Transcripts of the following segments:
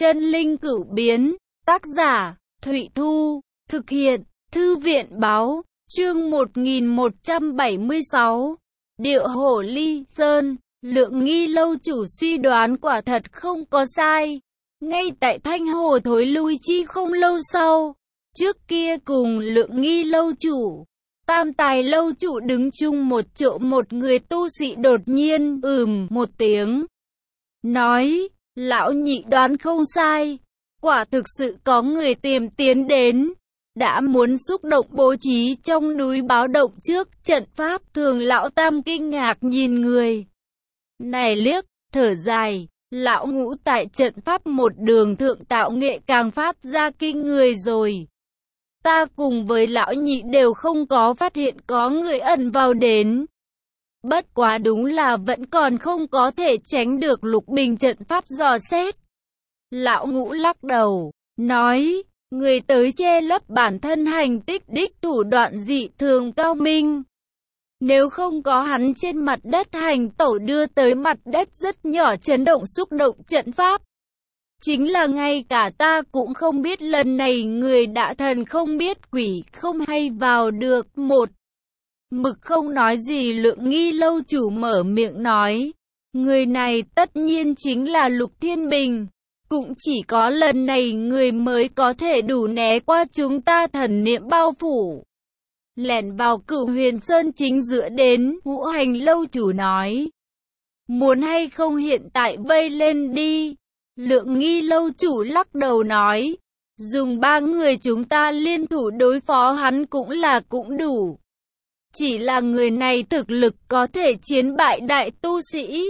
Chân linh cửu biến, tác giả, Thụy Thu, thực hiện, Thư viện báo, chương 1176, Điệu Hổ Ly Sơn, Lượng Nghi lâu chủ suy đoán quả thật không có sai. Ngay tại Thanh Hồ thối lui chi không lâu sau, trước kia cùng Lượng Nghi lâu chủ, Tam Tài lâu chủ đứng chung một chỗ, một người tu sĩ đột nhiên một tiếng, nói, lão nhị đoán không sai, quả thực sự có người tìm tiến đến, đã muốn xúc động bố trí trong núi báo động trước trận pháp. Thường lão Tam kinh ngạc nhìn người này liếc, thở dài, lão Ngũ tại trận pháp một đường thượng tạo nghệ càng phát ra kinh người rồi. Ta cùng với lão nhị đều không có phát hiện có người ẩn vào đến. Bất quá đúng là vẫn còn không có thể tránh được lục bình trận pháp dò xét. Lão Ngũ lắc đầu, nói, người tới che lấp bản thân hành tích đích thủ đoạn dị thường cao minh. Nếu không có hắn trên mặt đất hành tẩu đưa tới mặt đất rất nhỏ chấn động xúc động trận pháp. Chính là ngay cả ta cũng không biết lần này người đã thần không biết quỷ không hay vào được. Một mực không nói gì Lượng Nghi lâu chủ mở miệng nói, người này tất nhiên chính là Lục Thiên Bình. Cũng chỉ có lần này người mới có thể đủ né qua chúng ta thần niệm bao phủ, lẻn vào Cửu Huyền Sơn chính giữa đến. Ngũ Hành lâu chủ nói, muốn hay không hiện tại vây lên đi. Lượng Nghi lâu chủ lắc đầu nói, dùng 3 người chúng ta liên thủ đối phó hắn cũng đủ. Chỉ là người này thực lực có thể chiến bại đại tu sĩ.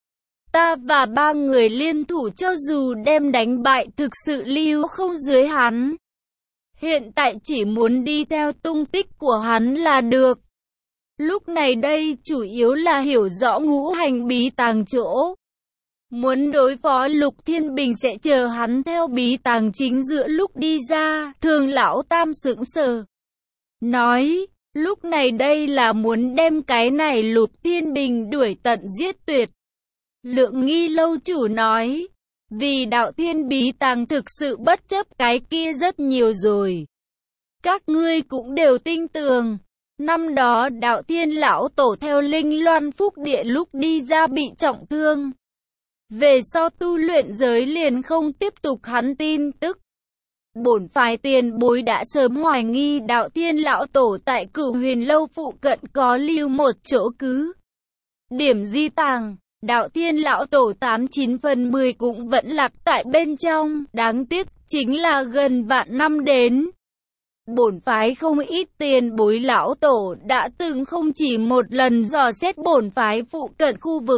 Ta và 3 người liên thủ cho dù đem đánh bại thực sự lưu không dưới hắn. Hiện tại chỉ muốn đi theo tung tích của hắn là được. Lúc này đây chủ yếu là hiểu rõ ngũ hành bí tàng chỗ. Muốn đối phó Lục Thiên Bình sẽ chờ hắn theo bí tàng chính giữa lúc đi ra. Thường lão Tam sững sờ, nói, lúc này đây là muốn đem cái này Lục Thiên Bình đuổi tận giết tuyệt. Lượng Nghi lâu chủ nói, vì đạo thiên bí tàng thực sự bất chấp cái kia rất nhiều rồi. Các ngươi cũng đều tin tưởng. Năm đó đạo thiên lão tổ theo Linh Loan Phúc Địa lúc đi ra bị trọng thương. Về sau tu luyện giới liền không tiếp tục hắn tin tức. Bổn phái tiền bối đã sớm hoài nghi đạo thiên lão tổ tại Cửu Huyền lâu phụ cận có lưu một chỗ cứ điểm di tàng. Đạo thiên lão tổ 89 phần 10 cũng vẫn lạc tại bên trong. Đáng tiếc chính là gần vạn năm đến, bổn phái không ít tiền bối lão tổ đã từng không chỉ một lần dò xét bổn phái phụ cận khu vực.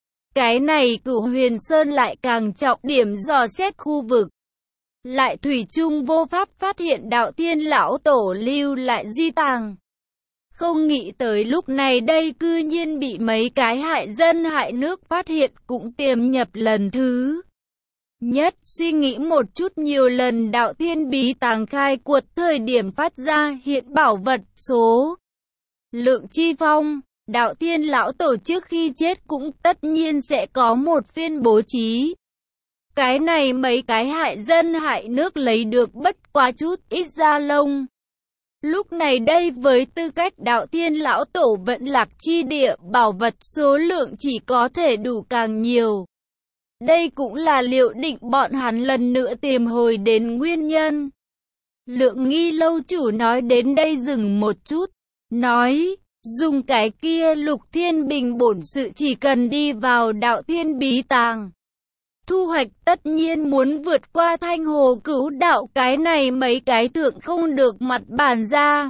Cái này Cửu Huyền Sơn lại càng trọng điểm dò xét khu vực, lại thủy chung vô pháp phát hiện đạo thiên lão tổ lưu lại di tàng. Không nghĩ tới lúc này đây cư nhiên bị mấy cái hại dân hại nước phát hiện, cũng tiềm nhập lần thứ nhất. Suy nghĩ một chút nhiều lần đạo thiên bí tàng khai quật thời điểm phát ra hiện bảo vật số lượng chi phong. Đạo thiên lão tổ trước khi chết cũng tất nhiên sẽ có một phiên bố trí. Cái này mấy cái hại dân hại nước lấy được bất quá chút ít da lông. Lúc này đây với tư cách đạo thiên lão tổ vẫn lạc chi địa, bảo vật số lượng chỉ có thể đủ càng nhiều. Đây cũng là liệu định bọn hắn lần nữa tìm hồi đến nguyên nhân. Lượng Nghi lâu chủ nói đến đây dừng một chút, nói, dùng cái kia Lục Thiên Bình bổn sự chỉ cần đi vào đạo thiên bí tàng, thu hoạch tất nhiên muốn vượt qua Thanh Hồ Cửu đạo. Cái này mấy cái thượng không được mặt bàn ra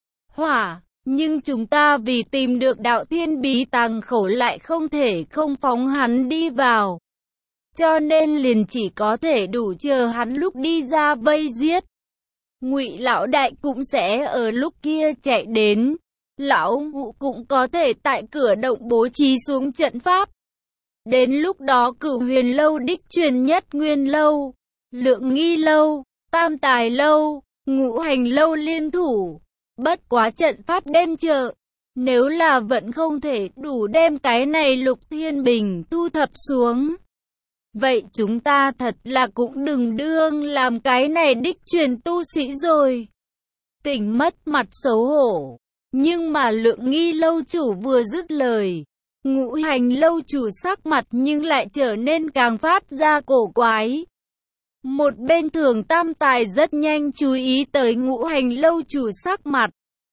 hỏa, nhưng chúng ta vì tìm được đạo thiên bí tàng khẩu lại không thể không phóng hắn đi vào, cho nên liền chỉ có thể đủ chờ hắn lúc đi ra vây giết. Ngụy lão đại cũng sẽ ở lúc kia chạy đến, lão Ngũ cũng có thể tại cửa động bố trí xuống trận pháp. Đến lúc đó Cửu Huyền lâu đích truyền nhất Nguyên lâu, Lượng Nghi lâu, Tam Tài lâu, Ngũ Hành lâu liên thủ. Bất quá trận pháp đem trợ, nếu là vẫn không thể đủ đem cái này Lục Thiên Bình thu thập xuống, Vậy chúng ta thật là cũng đừng đương làm cái này đích truyền tu sĩ rồi. Tỉnh mất mặt xấu hổ. Nhưng mà Lượng Nghi lâu chủ vừa dứt lời, Ngũ Hành lâu chủ sắc mặt nhưng lại trở nên càng phát ra cổ quái. Một bên Thường Tam Tài rất nhanh chú ý tới Ngũ Hành lâu chủ sắc mặt,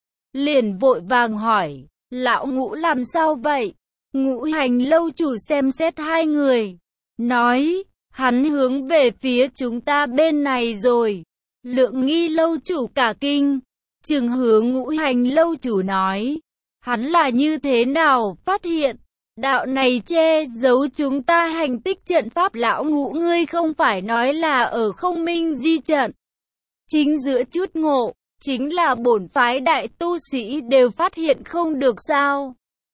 liền vội vàng hỏi, lão Ngũ làm sao vậy? Ngũ Hành lâu chủ xem xét hai người, nói, hắn hướng về phía chúng ta bên này rồi. Lượng Nghi lâu chủ cả kinh, chừng hướng Ngũ Hành lâu chủ nói, hắn là như thế nào phát hiện? Đạo này che giấu chúng ta hành tích trận pháp. Lão Ngũ ngươi không phải nói là ở Không Minh Di trận. Chính giữa chút ngộ, chính là bổn phái đại tu sĩ đều phát hiện không được sao?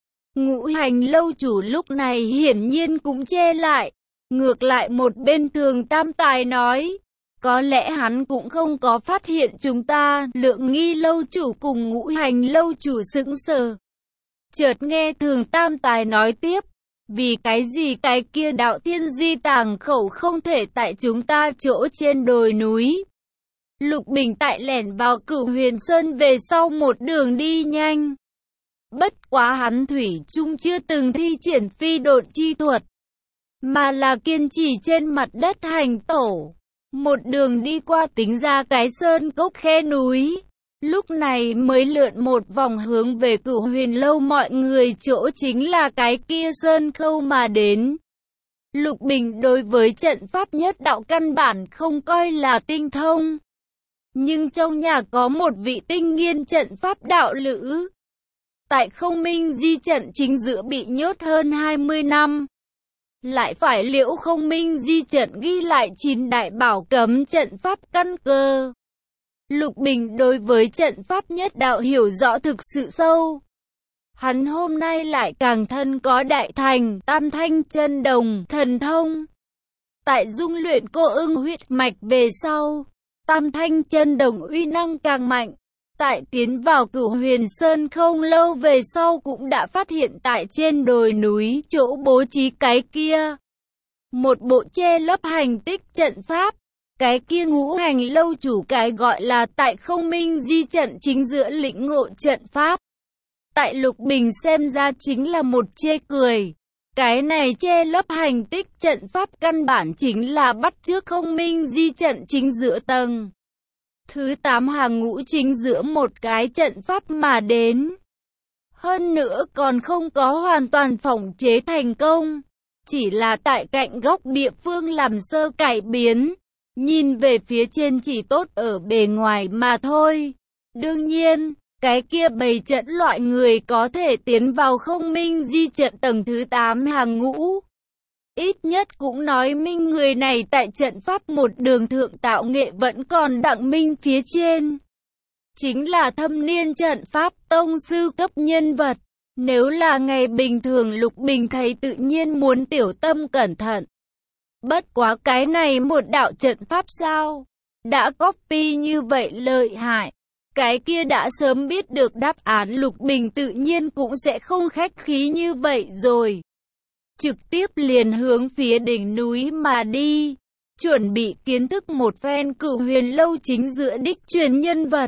Ngũ Hành lâu chủ lúc này hiển nhiên cũng che lại. Ngược lại một bên Thường Tam Tài nói, có lẽ hắn cũng không có phát hiện chúng ta. Lượng Nghi lâu chủ cùng Ngũ Hành lâu chủ sững sờ. Chợt nghe Thường Tam Tài nói tiếp, vì cái gì cái kia đạo thiên di tàng khẩu không thể tại chúng ta chỗ trên đồi núi? Lục Bình tại lẻn vào Cửu Huyền Sơn về sau một đường đi nhanh. Bất quá hắn thủy chung chưa từng thi triển phi độn chi thuật, mà là kiên trì trên mặt đất hành tẩu. Một đường đi qua tính ra cái sơn cốc khe núi. Lúc này mới lượn một vòng hướng về Cửu Huyền lâu mọi người chỗ chính là cái kia sơn khâu mà đến. Lục Bình đối với trận pháp nhất đạo căn bản không coi là tinh thông. Nhưng trong nhà có một vị tinh nghiên trận pháp đạo lữ. Tại Không Minh Di trận chính giữa bị nhốt hơn 20 năm. Lại phải liễu Không Minh Di trận ghi lại 9 đại bảo cấm trận pháp căn cơ. Lục Bình đối với trận pháp nhất đạo hiểu rõ thực sự sâu. Hắn hôm nay lại càng thân có đại thành, tam thanh chân đồng, thần thông. Tại dung luyện cô ưng huyết mạch về sau, tam thanh chân đồng uy năng càng mạnh. Tại tiến vào Cửu Huyền Sơn không lâu về sau cũng đã phát hiện tại trên đồi núi chỗ bố trí cái kia. Một bộ che lấp hành tích trận pháp. Cái kia Ngũ Hành lâu chủ cái gọi là tại Không Minh Di trận chính giữa lĩnh ngộ trận pháp. Tại Lục Bình xem ra chính là một chê cười. Cái này che lấp hành tích trận pháp căn bản chính là bắt chước Không Minh Di trận chính giữa tầng thứ 8 hàng ngũ chính giữa một cái trận pháp mà đến. Hơn nữa còn không có hoàn toàn phỏng chế thành công. Chỉ là tại cạnh góc địa phương làm sơ cải biến. Nhìn về phía trên chỉ tốt ở bề ngoài mà thôi. Đương nhiên, cái kia bày trận loại người có thể tiến vào Không Minh Di trận tầng thứ 8 hàng ngũ. Ít nhất cũng nói minh người này tại trận pháp một đường thượng tạo nghệ vẫn còn đặng minh phía trên. Chính là thâm niên trận pháp tông sư cấp nhân vật. Nếu là ngày bình thường Lục Bình thấy tự nhiên muốn tiểu tâm cẩn thận. Bất quá cái này một đạo trận pháp sao? Đã copy như vậy lợi hại. Cái kia đã sớm biết được đáp án Lục Bình tự nhiên cũng sẽ không khách khí như vậy rồi. Trực tiếp liền hướng phía đỉnh núi mà đi. Chuẩn bị kiến thức một phen Cửu Huyền lâu chính giữa đích truyền nhân vật.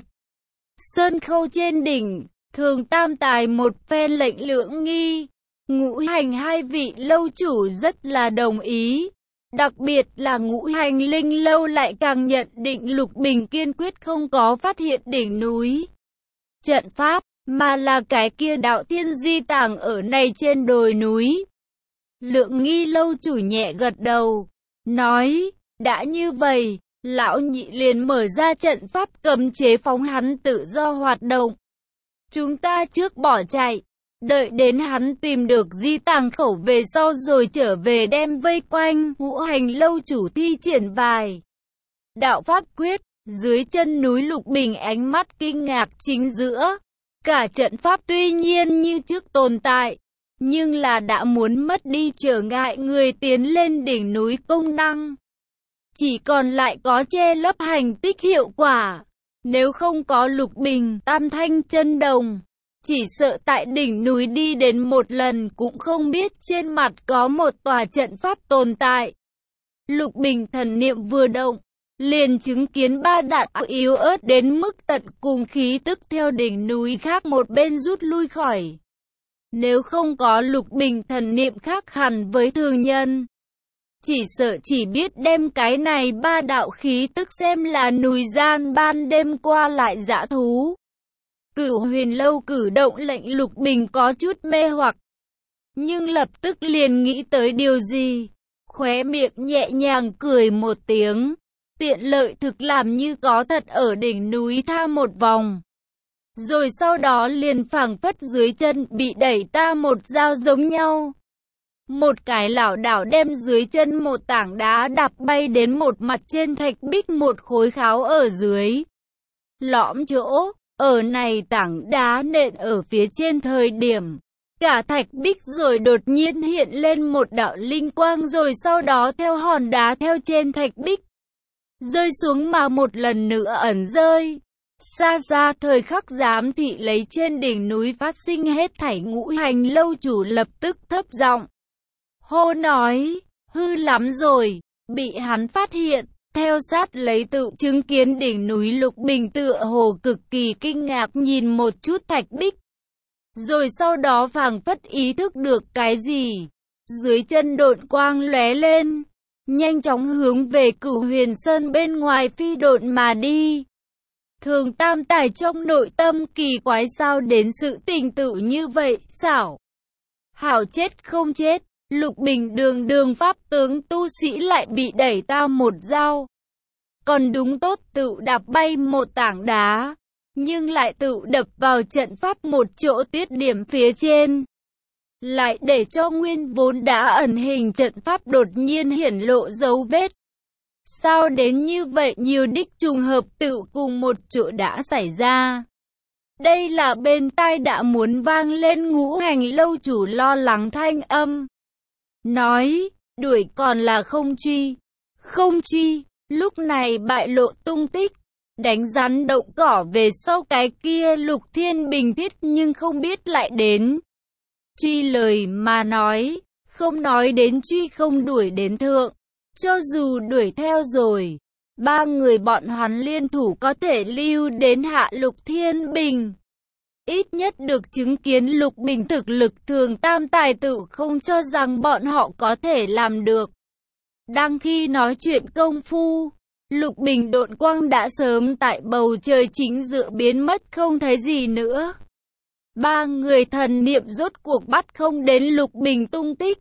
Sơn khâu trên đỉnh, Thường Tam Tài một phen lệnh Lượng Nghi. Ngũ Hành hai vị lâu chủ rất là đồng ý. Đặc biệt là Ngũ Hành linh lâu lại càng nhận định Lục Bình kiên quyết không có phát hiện đỉnh núi trận pháp, mà là cái kia đạo thiên di tàng ở này trên đồi núi. Lượng Nghi lâu chủ nhẹ gật đầu, nói, đã như vậy, lão nhị liền mở ra trận pháp cấm chế phóng hắn tự do hoạt động. Chúng ta trước bỏ chạy. Đợi đến hắn tìm được di tàng khẩu về sau rồi trở về đem vây quanh. Ngũ Hành lâu chủ thi triển vài đạo pháp quyết. Dưới chân núi Lục Bình ánh mắt kinh ngạc chính giữa. Cả trận pháp tuy nhiên như trước tồn tại, nhưng là đã muốn mất đi trở ngại người tiến lên đỉnh núi công năng. Chỉ còn lại có che lấp hành tích hiệu quả. Nếu không có Lục Bình, tam thanh chân đồng, chỉ sợ tại đỉnh núi đi đến một lần cũng không biết trên mặt có một tòa trận pháp tồn tại. Lục Bình thần niệm vừa động, liền chứng kiến ba đạo yếu ớt đến mức tận cùng khí tức theo đỉnh núi khác một bên rút lui khỏi. Nếu không có Lục Bình thần niệm khác hẳn với thường nhân, chỉ sợ chỉ biết đem cái này ba đạo khí tức xem là núi gian ban đêm qua lại dã thú. Cửu Huyền Lâu cử động lệnh Lục Bình có chút mê hoặc, nhưng lập tức liền nghĩ tới điều gì, khóe miệng nhẹ nhàng cười một tiếng, tiện lợi thực làm như có thật ở đỉnh núi tha một vòng. Rồi sau đó liền phảng phất dưới chân bị đẩy ta một dao giống nhau. Một cái lảo đảo đem dưới chân một tảng đá đạp bay đến một mặt trên thạch bích một khối kháo ở dưới. Lõm chỗ, ở này tảng đá nện ở phía trên thời điểm. Cả thạch bích rồi đột nhiên hiện lên một đạo linh quang rồi sau đó theo hòn đá theo trên thạch bích. Rơi xuống mà một lần nữa ẩn rơi. Xa xa thời khắc giám thị lấy trên đỉnh núi phát sinh hết thảy Ngũ Hành Lâu chủ lập tức thấp giọng hô nói, hư lắm rồi, bị hắn phát hiện. Theo sát lấy tự chứng kiến đỉnh núi Lục Bình tựa hồ cực kỳ kinh ngạc nhìn một chút thạch bích. Rồi sau đó phảng phất ý thức được cái gì. Dưới chân độn quang lóe lên, nhanh chóng hướng về Cửu Huyền Sơn bên ngoài phi độn mà đi. Thường Tam Tài trong nội tâm kỳ quái sao đến sự tình tự như vậy, xảo. Hảo chết không chết, Lục Bình đường pháp tướng tu sĩ lại bị đẩy ta một dao. Còn đúng tốt tự đạp bay một tảng đá, nhưng lại tự đập vào trận pháp một chỗ tiết điểm phía trên. Lại để cho nguyên vốn đã ẩn hình trận pháp đột nhiên hiển lộ dấu vết. Sao đến như vậy nhiều đích trùng hợp tự cùng một chỗ đã xảy ra. Đây là bên tai đã muốn vang lên Ngũ Hành Lâu chủ lo lắng thanh âm. Nói, đuổi còn là không truy. Không truy, lúc này bại lộ tung tích. Đánh rắn động cỏ về sau cái kia Lục Thiên Bình thiết nhưng không biết lại đến. Truy lời mà nói, không nói đến truy không đuổi đến thượng. Cho dù đuổi theo rồi, ba người bọn hắn liên thủ có thể lưu đến hạ Lục Thiên Bình. Ít nhất được chứng kiến Lục Bình thực lực Thường Tam Tài tự không cho rằng bọn họ có thể làm được. Đang khi nói chuyện công phu, Lục Bình độn quang đã sớm tại bầu trời chính giữa biến mất không thấy gì nữa. Ba người thần niệm rốt cuộc bắt không đến Lục Bình tung tích.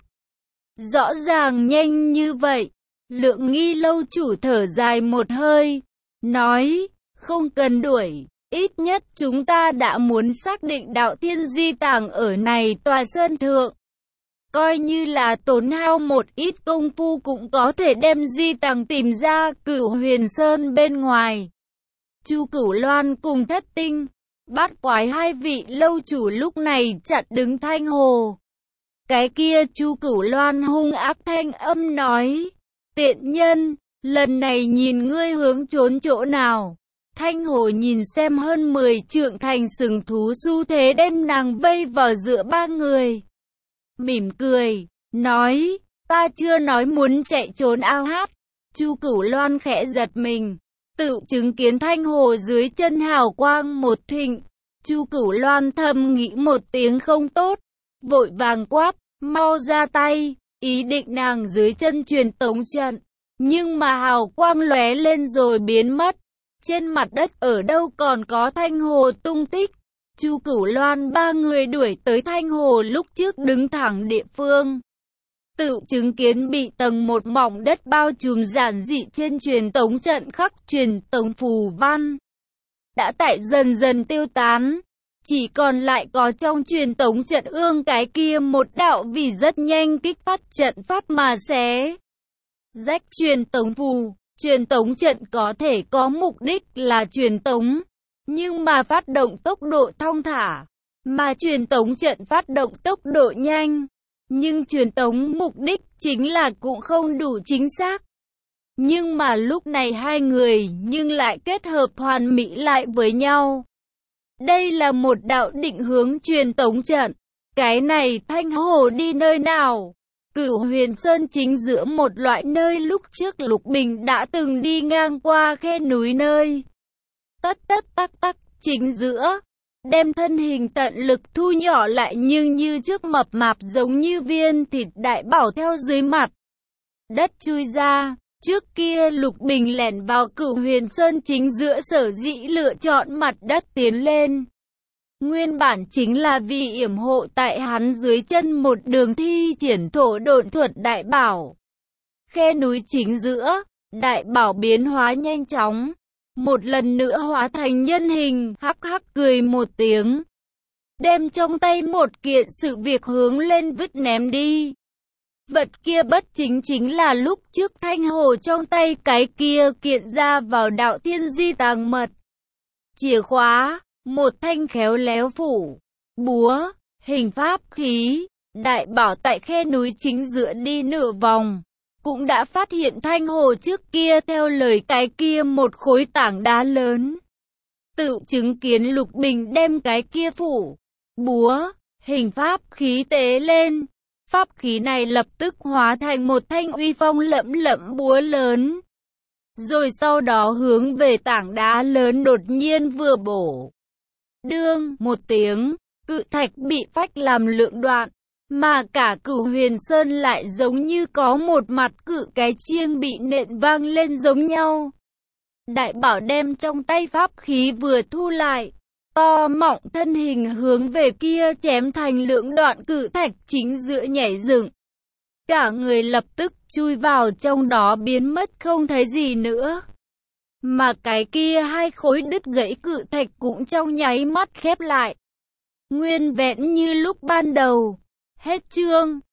Rõ ràng nhanh như vậy, Lượng Nghi Lâu chủ thở dài một hơi, nói, không cần đuổi, ít nhất chúng ta đã muốn xác định đạo thiên di tàng ở này tòa sơn thượng. Coi như là tốn hao một ít công phu cũng có thể đem di tàng tìm ra. Cửu Huyền Sơn bên ngoài, Chu Cửu Loan cùng Thất Tinh, Bát Quái hai vị lâu chủ lúc này chặn đứng Thanh Hồ. Cái kia Chu Cửu Loan hung ác thanh âm nói, tiện nhân, lần này nhìn ngươi hướng trốn chỗ nào. Thanh Hồ nhìn xem hơn 10 trượng thành sừng thú xu thế đem nàng vây vào giữa ba người. Mỉm cười, nói, ta chưa nói muốn chạy trốn ao hát. Chu Cửu Loan khẽ giật mình, tự chứng kiến Thanh Hồ dưới chân hào quang một thịnh. Chu Cửu Loan thầm nghĩ một tiếng không tốt, vội vàng quát, mau ra tay, ý định nàng dưới chân truyền tống trận. Nhưng mà hào quang lóe lên rồi biến mất. Trên mặt đất ở đâu còn có Thanh Hồ tung tích. Chu Cửu Loan ba người đuổi tới Thanh Hồ lúc trước đứng thẳng địa phương. Tự chứng kiến bị tầng một mỏng đất bao trùm giản dị trên truyền tống trận khắc truyền tống phù văn. Đã tại dần dần tiêu tán. Chỉ còn lại có trong truyền tống trận ương cái kia một đạo vì rất nhanh kích phát trận pháp mà xé rách truyền tống phù. Truyền tống trận có thể có mục đích là truyền tống, nhưng mà phát động tốc độ thong thả, mà truyền tống trận phát động tốc độ nhanh, nhưng truyền tống mục đích chính là cũng không đủ chính xác. Nhưng mà lúc này hai người nhưng lại kết hợp hoàn mỹ lại với nhau. Đây là một đạo định hướng truyền tống trận. Cái này Thanh Hồ đi nơi nào? Cửu Huyền Sơn chính giữa một loại nơi lúc trước Lục Bình đã từng đi ngang qua khe núi nơi. Tất tất tắc tắc, chính giữa, đem thân hình tận lực thu nhỏ lại nhưng như trước mập mạp giống như viên thịt đại bảo theo dưới mặt đất chui ra. Trước kia Lục Bình lẻn vào Cửu Huyền Sơn chính giữa sở dĩ lựa chọn mặt đất tiến lên. Nguyên bản chính là vì yểm hộ tại hắn dưới chân một đường thi triển thổ độn thuật đại bảo. Khe núi chính giữa, đại bảo biến hóa nhanh chóng. Một lần nữa hóa thành nhân hình, hắc hắc cười một tiếng. Đem trong tay một kiện sự việc hướng lên vứt ném đi. Vật kia bất chính là lúc trước Thanh Hồ trong tay cái kia kiện ra vào đạo thiên di tàng mật. Chìa khóa, một thanh khéo léo phủ, búa, hình pháp khí, đại bảo tại khe núi chính giữa đi nửa vòng. Cũng đã phát hiện Thanh Hồ trước kia theo lời cái kia một khối tảng đá lớn. Tự chứng kiến Lục Bình đem cái kia phủ, búa, hình pháp khí tế lên. Pháp khí này lập tức hóa thành một thanh uy phong lẫm lẫm búa lớn. Rồi sau đó hướng về tảng đá lớn đột nhiên vừa bổ. Đương một tiếng, cự thạch bị phách làm lượng đoạn. Mà cả Cửu Huyền Sơn lại giống như có một mặt cự cái chiêng bị nện vang lên giống nhau. Đại bảo đem trong tay pháp khí vừa thu lại, to mọng thân hình hướng về kia chém thành lượng đoạn cự thạch chính giữa nhảy dựng. Cả người lập tức chui vào trong đó biến mất không thấy gì nữa. Mà cái kia hai khối đứt gãy cự thạch cũng trong nháy mắt khép lại. Nguyên vẹn như lúc ban đầu. Hết chương.